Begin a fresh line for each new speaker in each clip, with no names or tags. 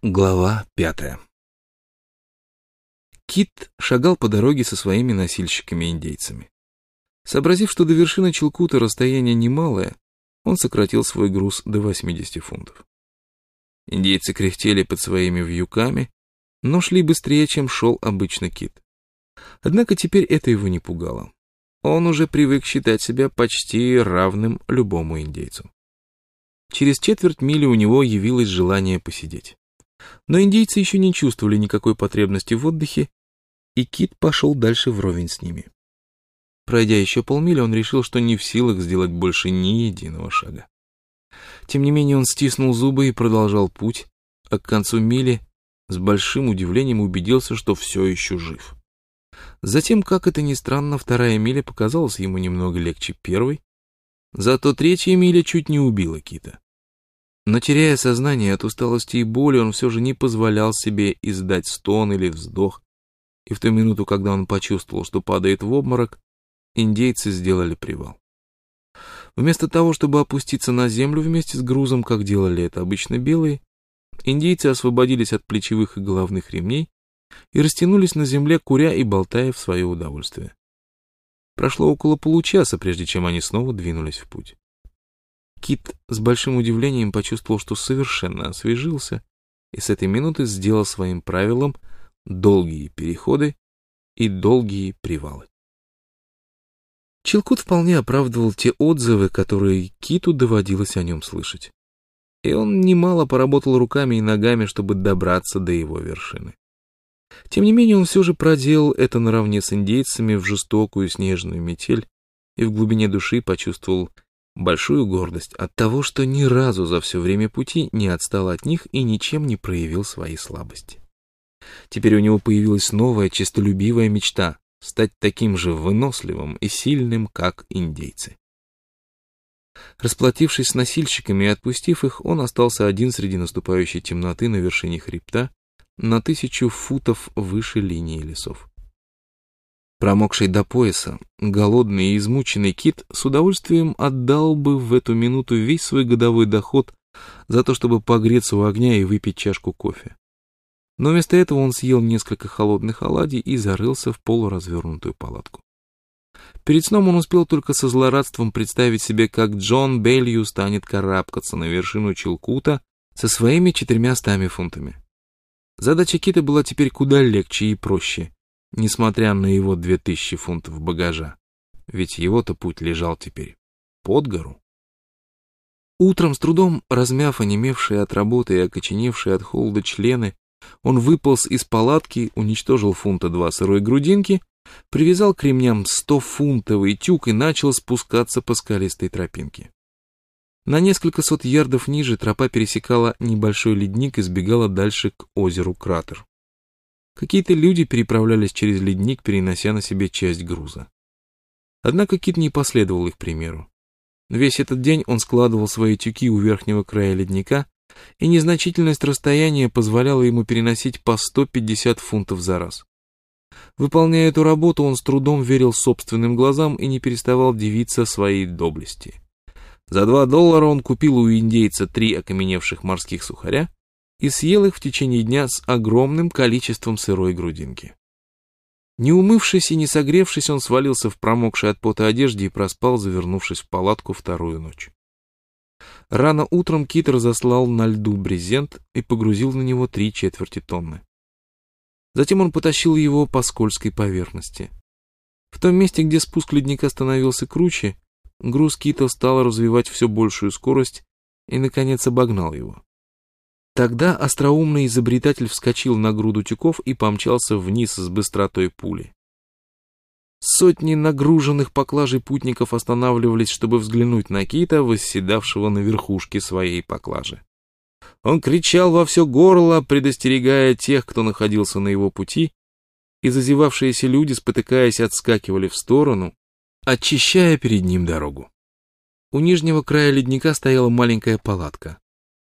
Глава 5. Кит шагал по дороге со своими носильщиками-индейцами. Сообразив, что до вершины Чилкута расстояние немалое, он сократил свой груз до 80 фунтов. Индейцы кряхтели под своими вьюками, но шли быстрее, чем шел обычно Кит. Однако теперь это его не пугало. Он уже привык считать себя почти равным любому индейцу. Через четверть мили у него явилось желание посидеть. Но индейцы еще не чувствовали никакой потребности в отдыхе, и Кит пошел дальше вровень с ними. Пройдя еще полмили, он решил, что не в силах сделать больше ни единого шага. Тем не менее он стиснул зубы и продолжал путь, а к концу мили с большим удивлением убедился, что все еще жив. Затем, как это ни странно, вторая миля показалась ему немного легче первой, зато третья миля чуть не убила Кита. Но, теряя сознание от усталости и боли, он все же не позволял себе издать стон или вздох, и в ту минуту, когда он почувствовал, что падает в обморок, индейцы сделали привал. Вместо того, чтобы опуститься на землю вместе с грузом, как делали это обычно белые, индейцы освободились от плечевых и головных ремней и растянулись на земле, куря и болтая в свое удовольствие. Прошло около получаса, прежде чем они снова двинулись в путь. Кит с большим удивлением почувствовал, что совершенно освежился, и с этой минуты сделал своим правилом долгие переходы и долгие привалы. Чилкут вполне оправдывал те отзывы, которые Киту доводилось о нем слышать. И он немало поработал руками и ногами, чтобы добраться до его вершины. Тем не менее, он все же проделал это наравне с индейцами в жестокую снежную метель и в глубине души почувствовал большую гордость от того, что ни разу за все время пути не отстал от них и ничем не проявил свои слабости. Теперь у него появилась новая честолюбивая мечта — стать таким же выносливым и сильным, как индейцы. Расплатившись с носильщиками и отпустив их, он остался один среди наступающей темноты на вершине хребта на 1000 футов выше линии лесов. Промокший до пояса, голодный и измученный Кит с удовольствием отдал бы в эту минуту весь свой годовой доход за то, чтобы погреться у огня и выпить чашку кофе. Но вместо этого он съел несколько холодных оладий и зарылся в полуразвернутую палатку. Перед сном он успел только со злорадством представить себе, как Джон Белью станет карабкаться на вершину Чилкута со своими 400 фунтами. Задача Кита была теперь куда легче и проще, несмотря на его 2000 фунтов багажа, ведь его-то путь лежал теперь под гору. Утром, с трудом размяв онемевшие от работы и окоченевшие от холода члены, он выполз из палатки, уничтожил 2 фунта сырой грудинки, привязал к ремням 100-фунтовый тюк и начал спускаться по скалистой тропинке. На несколько сот ярдов ниже тропа пересекала небольшой ледник и сбегала дальше к озеру Кратер. Какие-то люди переправлялись через ледник, перенося на себе часть груза. Однако Кит не последовал их примеру. Весь этот день он складывал свои тюки у верхнего края ледника, и незначительность расстояния позволяла ему переносить по 150 фунтов за раз. Выполняя эту работу, он с трудом верил собственным глазам и не переставал дивиться своей доблести. За $2 он купил у индейца 3 окаменевших морских сухаря и съел их в течение дня с огромным количеством сырой грудинки. Не умывшись и не согревшись, он свалился в промокшей от пота одежде и проспал, завернувшись в палатку, 2-ю ночь. Рано утром Кит разослал на льду брезент и погрузил на него 3/4 тонны. Затем он потащил его по скользкой поверхности. В том месте, где спуск ледника становился круче, груз Кита стал развивать все большую скорость и, наконец, обогнал его. Тогда остроумный изобретатель вскочил на груду тюков и помчался вниз с быстротой пули. Сотни нагруженных поклажей путников останавливались, чтобы взглянуть на Кита, восседавшего на верхушке своей поклажи. Он кричал во все горло, предостерегая тех, кто находился на его пути, и зазевавшиеся люди, спотыкаясь, отскакивали в сторону, очищая перед ним дорогу. У нижнего края ледника стояла маленькая палатка.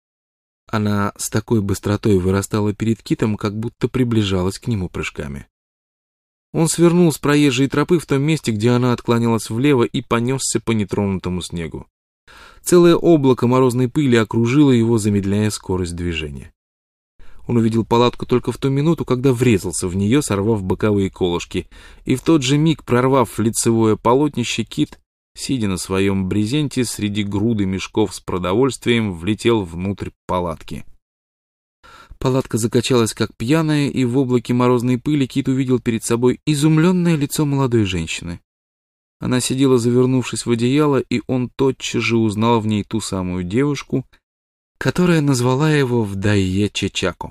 Она с такой быстротой вырастала перед Китом, как будто приближалась к нему прыжками. Он свернул с проезжей тропы в том месте, где она отклонялась влево, и понесся по нетронутому снегу. Целое облако морозной пыли окружило его, замедляя скорость движения. Он увидел палатку только в ту минуту, когда врезался в нее, сорвав боковые колышки, и в тот же миг, прорвав лицевое полотнище, Кит, сидя на своем брезенте среди груды мешков с продовольствием, влетел внутрь палатки. Палатка закачалась как пьяная, и в облаке морозной пыли Кит увидел перед собой изумленное лицо молодой женщины. Она сидела, завернувшись в одеяло, и он тотчас же узнал в ней ту самую девушку, которая назвала его Вдайе Чечако.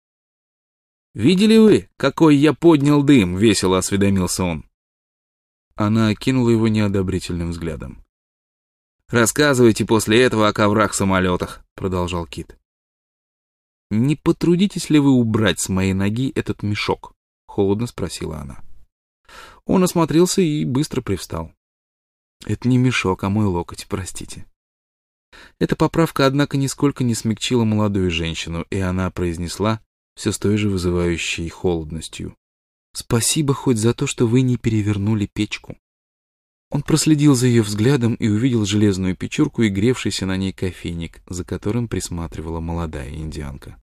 «Видели вы, какой я поднял дым?» — весело осведомился он. Она окинула его неодобрительным взглядом. «Рассказывайте после этого о коврах-самолетах», — продолжал Кит. «Не потрудитесь ли вы убрать с моей ноги этот мешок?» — холодно спросила она. Он осмотрелся и быстро привстал. «Это не мешок, а мой локоть, простите». Эта поправка, однако, нисколько не смягчила молодую женщину, и она произнесла все с той же вызывающей холодностью: «Спасибо хоть за то, что вы не перевернули печку». Он проследил за ее взглядом и увидел железную печурку и гревшийся на ней кофейник, за которым присматривала молодая индианка.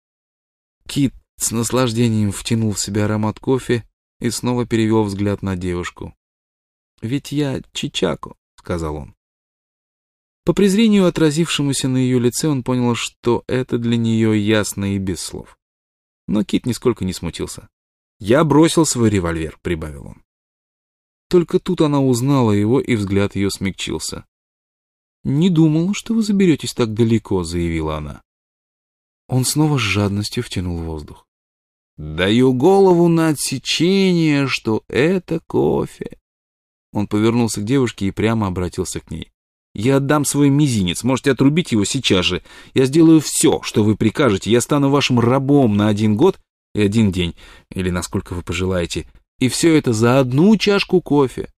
Кит с наслаждением втянул в себя аромат кофе и снова перевел взгляд на девушку. «Ведь я Чечако», — сказал он. По презрению, отразившемуся на ее лице, он понял, что это для нее ясно и без слов. Но Кит нисколько не смутился. «Я бросил свой револьвер», — прибавил он. Только тут она узнала его, и взгляд ее смягчился. «Не думал, что вы заберетесь так далеко», — заявила она. Он снова с жадностью втянул воздух. «Даю голову на отсечение, что это кофе». Он повернулся к девушке и прямо обратился к ней. «Я отдам свой мизинец, можете отрубить его сейчас же. Я сделаю все, что вы прикажете. Я стану вашим рабом на 1 год и 1 день, или насколько вы пожелаете. И все это за 1 чашку кофе».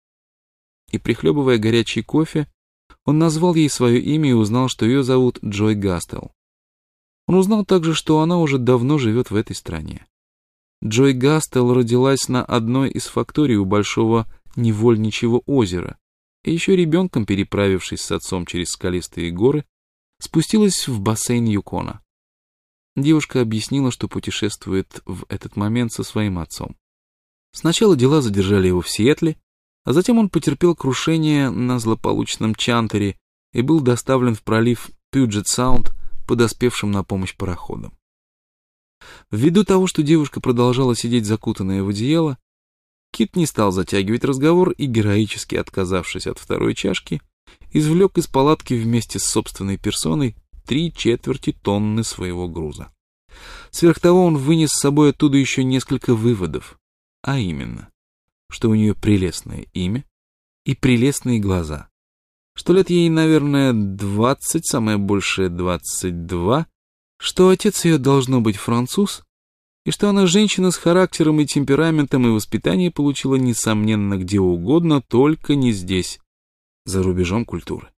И, прихлебывая горячий кофе, он назвал ей свое имя и узнал, что ее зовут Джой Гастел. Он узнал также, что она уже давно живет в этой стране. Джой Гастел родилась на одной из факторий у большого невольничьего озера, и еще ребенком, переправившись с отцом через скалистые горы, спустилась в бассейн Юкона. Девушка объяснила, что путешествует в этот момент со своим отцом. Сначала дела задержали его в Сиэтле, а затем он потерпел крушение на злополучном Чантере и был доставлен в пролив Пьюджет-Саунд подоспевшим на помощь пароходам. Ввиду того, что девушка продолжала сидеть закутанная в одеяло, Кит не стал затягивать разговор и, героически отказавшись от 2-й чашки, извлек из палатки вместе с собственной персоной 3/4 тонны своего груза. Сверх того он вынес с собой оттуда еще несколько выводов, а именно, что у нее прелестное имя и прелестные глаза, что лет ей, наверное, 20, самое большее 22, что отец ее должно быть француз, и что она женщина с характером и темпераментом, и воспитание получила, несомненно, где угодно, только не здесь, за рубежом культуры.